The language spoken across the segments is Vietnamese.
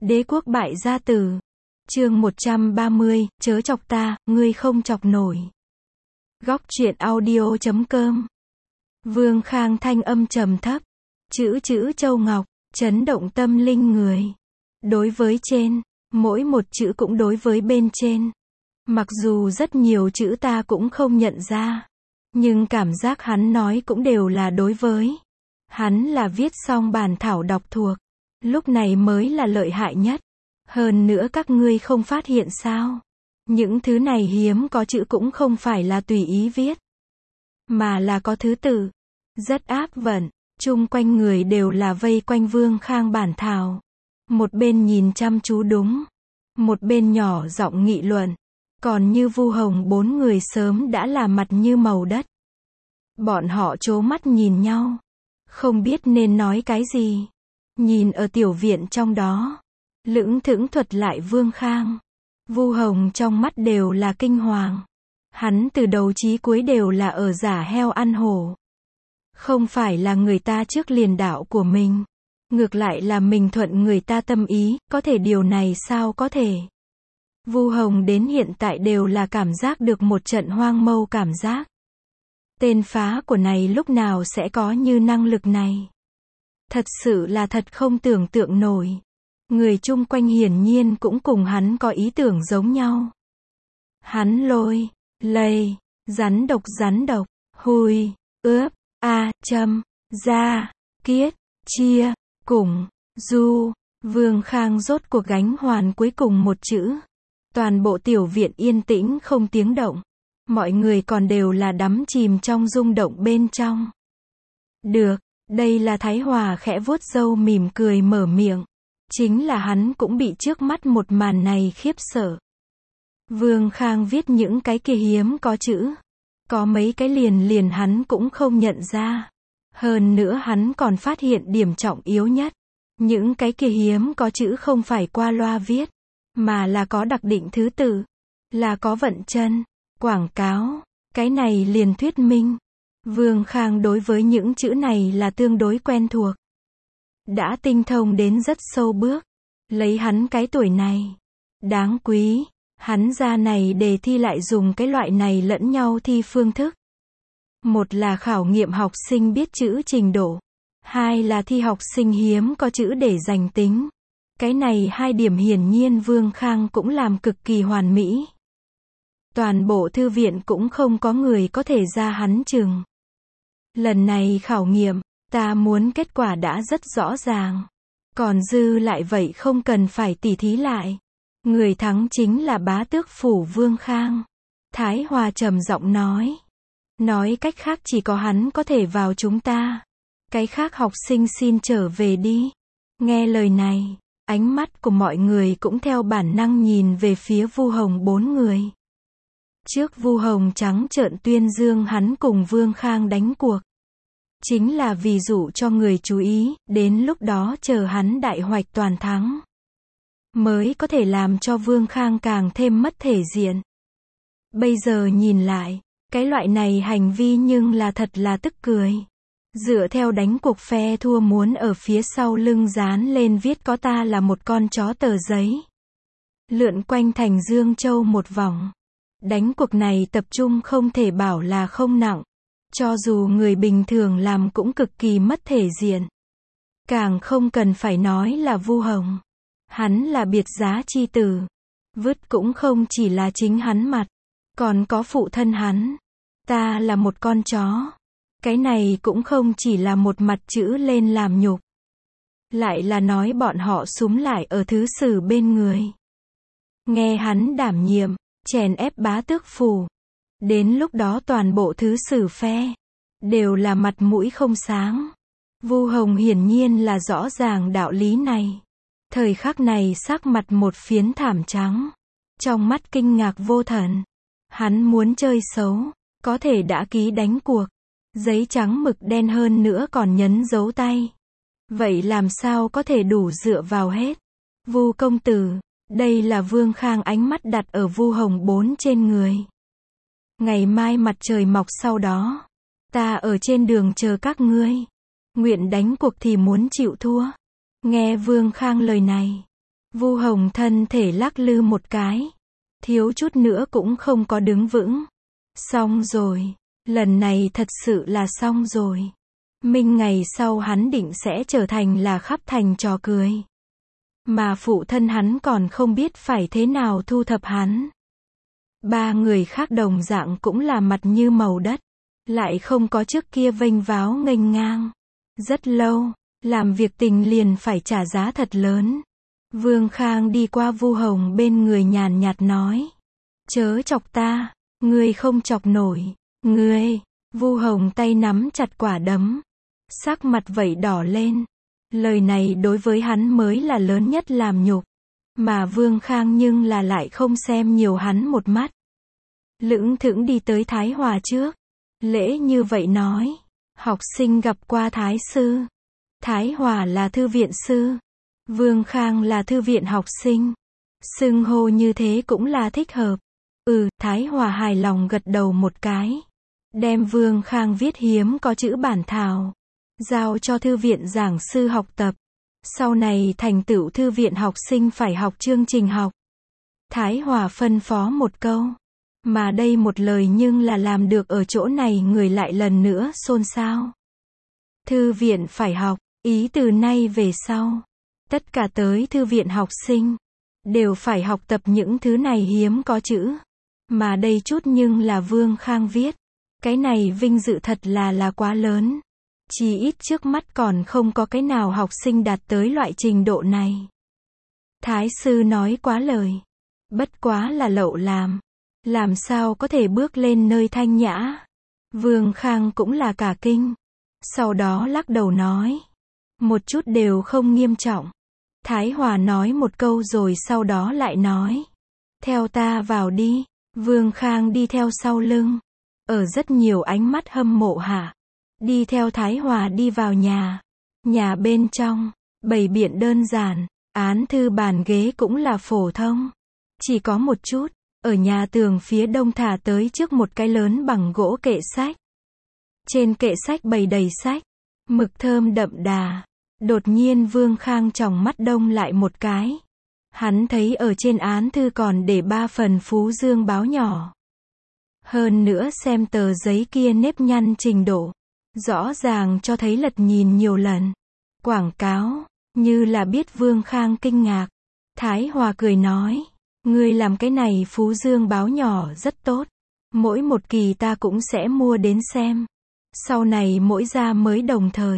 Đế quốc bại gia tử. Chương 130, chớ chọc ta, ngươi không chọc nổi. Góc truyện audio.com. Vương Khang thanh âm trầm thấp, chữ châu ngọc, chấn động tâm linh người. Đối với trên, mỗi một chữ cũng đối với bên trên. Mặc dù rất nhiều chữ ta cũng không nhận ra, nhưng cảm giác hắn nói cũng đều là đối với. Hắn là viết xong bản thảo đọc thuộc, lúc này mới là lợi hại nhất. Hơn nữa các ngươi không phát hiện sao? Những thứ này hiếm có chữ cũng không phải là tùy ý viết, mà là có thứ tự, rất áp vận. Chung quanh người đều là vây quanh Vương Khang bản thảo. Một bên nhìn chăm chú đúng, một bên nhỏ giọng nghị luận. Còn như Vu Hồng bốn người sớm đã là mặt như màu đất. Bọn họ trố mắt nhìn nhau, không biết nên nói cái gì. Nhìn ở tiểu viện trong đó, lững thững thuật lại Vương Khang. Vu Hồng trong mắt đều là kinh hoàng. Hắn từ đầu chí cuối đều là ở giả heo ăn hổ. Không phải là người ta trước liền đạo của mình, ngược lại là mình thuận người ta tâm ý, có thể điều này sao có thể. Vu Hồng đến hiện tại đều là cảm giác được một trận hoang mâu cảm giác. Tên phá của này lúc nào sẽ có như năng lực này. Thật sự là thật không tưởng tượng nổi. Người chung quanh hiển nhiên cũng cùng hắn có ý tưởng giống nhau. Hắn lôi, lây, rắn độc, hùi, ướp, châm, ra, kiết, chia, cùng, du. Vương Khang rốt cuộc gánh hoàn cuối cùng một chữ. Toàn bộ tiểu viện yên tĩnh không tiếng động. Mọi người còn đều là đắm chìm trong rung động bên trong. Được, đây là Thái Hòa khẽ vuốt râu mỉm cười mở miệng. Chính là hắn cũng bị trước mắt một màn này khiếp sợ. Vương Khang viết những cái kia hiếm có chữ. Có mấy cái liền hắn cũng không nhận ra. Hơn nữa hắn còn phát hiện điểm trọng yếu nhất. Những cái kia hiếm có chữ không phải qua loa viết, mà là có đặc định thứ tự, là có vận chân, quảng cáo. Cái này liền thuyết minh Vương Khang đối với những chữ này là tương đối quen thuộc, đã tinh thông đến rất sâu bước. Lấy hắn cái tuổi này, đáng quý, hắn ra này đề thi lại dùng cái loại này lẫn nhau thi phương thức. Một là khảo nghiệm học sinh biết chữ trình độ, hai là thi học sinh hiếm có chữ để giành tính. Cái này hai điểm hiển nhiên Vương Khang cũng làm cực kỳ hoàn mỹ. Toàn bộ thư viện cũng không có người có thể ra hắn chừng. Lần này khảo nghiệm, ta muốn kết quả đã rất rõ ràng. Còn dư lại vậy không cần phải tỉ thí lại. Người thắng chính là bá tước phủ Vương Khang. Thái Hòa trầm giọng nói. Nói cách khác chỉ có hắn có thể vào chúng ta. Cái khác học sinh xin trở về đi. Nghe lời này, ánh mắt của mọi người cũng theo bản năng nhìn về phía Vu Hồng bốn người. Trước Vu Hồng trắng trợn tuyên dương hắn cùng Vương Khang đánh cuộc. Chính là vì dụ cho người chú ý, đến lúc đó chờ hắn đại hoạch toàn thắng, mới có thể làm cho Vương Khang càng thêm mất thể diện. Bây giờ nhìn lại, cái loại này hành vi nhưng là thật là tức cười. Dựa theo đánh cuộc phe thua muốn ở phía sau lưng dán lên viết có ta là một con chó tờ giấy. Lượn quanh thành Dương Châu một vòng. Đánh cuộc này tập trung không thể bảo là không nặng. Cho dù người bình thường làm cũng cực kỳ mất thể diện. Càng không cần phải nói là Vu Hồng. Hắn là biệt giá chi tử. Vứt cũng không chỉ là chính hắn mặt, còn có phụ thân hắn. Ta là một con chó. Cái này cũng không chỉ là một mặt chữ lên làm nhục. Lại là nói bọn họ súm lại ở thứ sử bên người. Nghe hắn đảm nhiệm, chèn ép bá tước phủ. Đến lúc đó toàn bộ thứ sử phe đều là mặt mũi không sáng. Vu Hồng hiển nhiên là rõ ràng đạo lý này. Thời khắc này sắc mặt một phiến thảm trắng. Trong mắt kinh ngạc vô thần. Hắn muốn chơi xấu, có thể đã ký đánh cuộc. Giấy trắng mực đen hơn nữa còn nhấn dấu tay. Vậy làm sao có thể đủ dựa vào hết. Vu công tử, đây là Vương Khang ánh mắt đặt ở Vu Hồng bốn trên người. Ngày mai mặt trời mọc sau đó, ta ở trên đường chờ các ngươi. Nguyện đánh cuộc thì muốn chịu thua. Nghe Vương Khang lời này, Vu Hồng thân thể lắc lư một cái. Thiếu chút nữa cũng không có đứng vững. Xong rồi. Lần này thật sự là xong rồi. Minh ngày sau hắn định sẽ trở thành là khắp thành trò cười. Mà phụ thân hắn còn không biết phải thế nào thu thập hắn. Ba người khác đồng dạng cũng là mặt như màu đất. Lại không có trước kia vênh váo nghênh ngang. Rất lâu, làm việc tình liền phải trả giá thật lớn. Vương Khang đi qua Vu Hồng bên người nhàn nhạt nói. Chớ chọc ta, ngươi không chọc nổi. Ngươi, Vu Hồng tay nắm chặt quả đấm. Sắc mặt vẩy đỏ lên. Lời này đối với hắn mới là lớn nhất làm nhục. Mà Vương Khang nhưng là lại không xem nhiều hắn một mắt. Lững thững đi tới Thái Hòa trước. Lễ như vậy nói. Học sinh gặp qua Thái sư. Thái Hòa là thư viện sư. Vương Khang là thư viện học sinh. Xưng hô như thế cũng là thích hợp. Thái Hòa hài lòng gật đầu một cái. Đem Vương Khang viết hiếm có chữ bản thảo. Giao cho thư viện giảng sư học tập. Sau này thành tựu thư viện học sinh phải học chương trình học. Thái Hòa phân phó một câu. Mà đây một lời nhưng là làm được ở chỗ này người lại lần nữa xôn xao. Thư viện phải học, ý từ nay về sau. Tất cả tới thư viện học sinh. Đều phải học tập những thứ này hiếm có chữ. Mà đây chút nhưng là Vương Khang viết. Cái này vinh dự thật là quá lớn. Chỉ ít trước mắt còn không có cái nào học sinh đạt tới loại trình độ này. Thái sư nói quá lời. Bất quá là lậu làm. Làm sao có thể bước lên nơi thanh nhã. Vương Khang cũng là cả kinh. Sau đó lắc đầu nói. Một chút đều không nghiêm trọng. Thái Hòa nói một câu rồi sau đó lại nói. Theo ta vào đi. Vương Khang đi theo sau lưng. Ở rất nhiều ánh mắt hâm mộ hạ. Đi theo Thái Hòa đi vào nhà. Nhà bên trong, bày biện đơn giản. Án thư bàn ghế cũng là phổ thông. Chỉ có một chút. Ở nhà tường phía đông thả tới trước một cái lớn bằng gỗ kệ sách. Trên kệ sách bày đầy sách. Mực thơm đậm đà. Đột nhiên Vương Khang tròng mắt đông lại một cái. Hắn thấy ở trên án thư còn để 3 phần Phú Dương báo nhỏ. Hơn nữa xem tờ giấy kia nếp nhăn trình độ. Rõ ràng cho thấy lật nhìn nhiều lần. Quảng cáo, như là biết Vương Khang kinh ngạc. Thái Hòa cười nói. Ngươi làm cái này Phú Dương báo nhỏ rất tốt. Mỗi một kỳ ta cũng sẽ mua đến xem. Sau này mỗi ra mới đồng thời.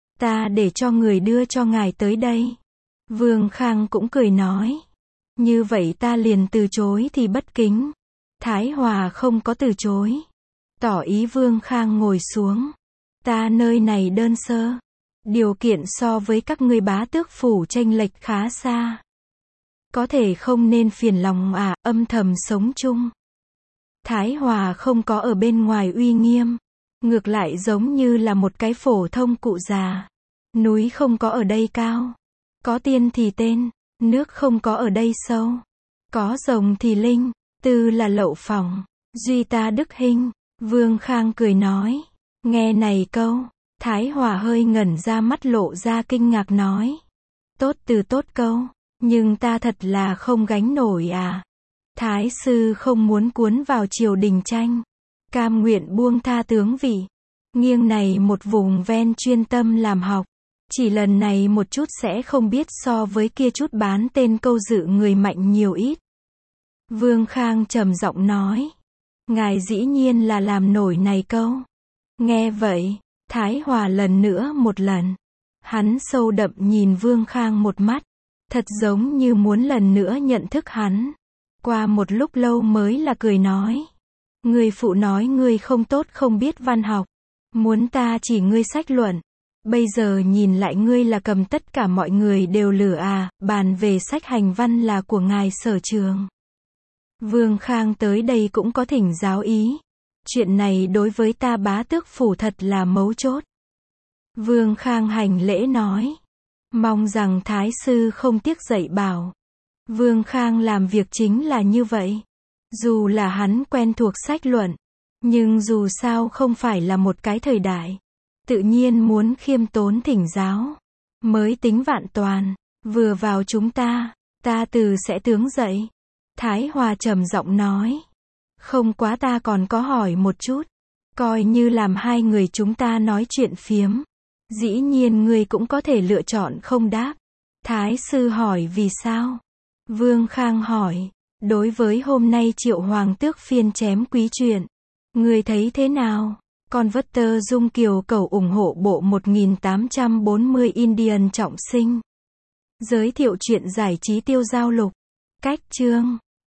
Ta để cho người đưa cho ngài tới đây. Vương Khang cũng cười nói. Như vậy ta liền từ chối thì bất kính. Thái Hòa không có từ chối. Tỏ ý Vương Khang ngồi xuống. Ta nơi này đơn sơ. Điều kiện so với các ngươi bá tước phủ chênh lệch khá xa. Có thể không nên phiền lòng âm thầm sống chung. Thái Hòa không có ở bên ngoài uy nghiêm. Ngược lại giống như là một cái phổ thông cụ già. Núi không có ở đây cao. Có tiên thì tên. Nước không có ở đây sâu. Có rồng thì linh. Tư là lậu phòng. Duy ta đức hình. Vương Khang cười nói. Nghe này câu. Thái Hòa hơi ngẩn ra mắt lộ ra kinh ngạc nói. Tốt từ tốt câu. Nhưng ta thật là không gánh nổi Thái sư không muốn cuốn vào triều đình tranh. Cam nguyện buông tha tướng vị. Nghiêng này một vùng ven chuyên tâm làm học. Chỉ lần này một chút sẽ không biết so với kia chút bán tên câu dự người mạnh nhiều ít. Vương Khang trầm giọng nói. Ngài dĩ nhiên là làm nổi này câu. Nghe vậy, Thái Hòa lần nữa một lần. Hắn sâu đậm nhìn Vương Khang một mắt. Thật giống như muốn lần nữa nhận thức hắn. Qua một lúc lâu mới là cười nói. Người phụ nói ngươi không tốt không biết văn học. Muốn ta chỉ ngươi sách luận. Bây giờ nhìn lại ngươi là cầm tất cả mọi người đều lửa bàn về sách hành văn là của ngài sở trường. Vương Khang tới đây cũng có thỉnh giáo ý. Chuyện này đối với ta bá tước phủ thật là mấu chốt. Vương Khang hành lễ nói. Mong rằng Thái sư không tiếc dạy bảo. Vương Khang làm việc chính là như vậy. Dù là hắn quen thuộc sách luận. Nhưng dù sao không phải là một cái thời đại. Tự nhiên muốn khiêm tốn thỉnh giáo. Mới tính vạn toàn. Vừa vào chúng ta Ta từ sẽ tướng dậy. Thái Hòa trầm giọng nói. Không quá, ta còn có hỏi một chút. Coi như làm hai người chúng ta nói chuyện phiếm. Dĩ nhiên ngươi cũng có thể lựa chọn không đáp. Thái sư hỏi vì sao? Vương Khang hỏi. Đối với hôm nay Triệu Hoàng tước phiên chém quý chuyện, ngươi thấy thế nào? Converter Dung Kiều cầu ủng hộ bộ 1840 Indian trọng sinh. Giới thiệu truyện giải trí Tiêu Giao Lục. Cách chương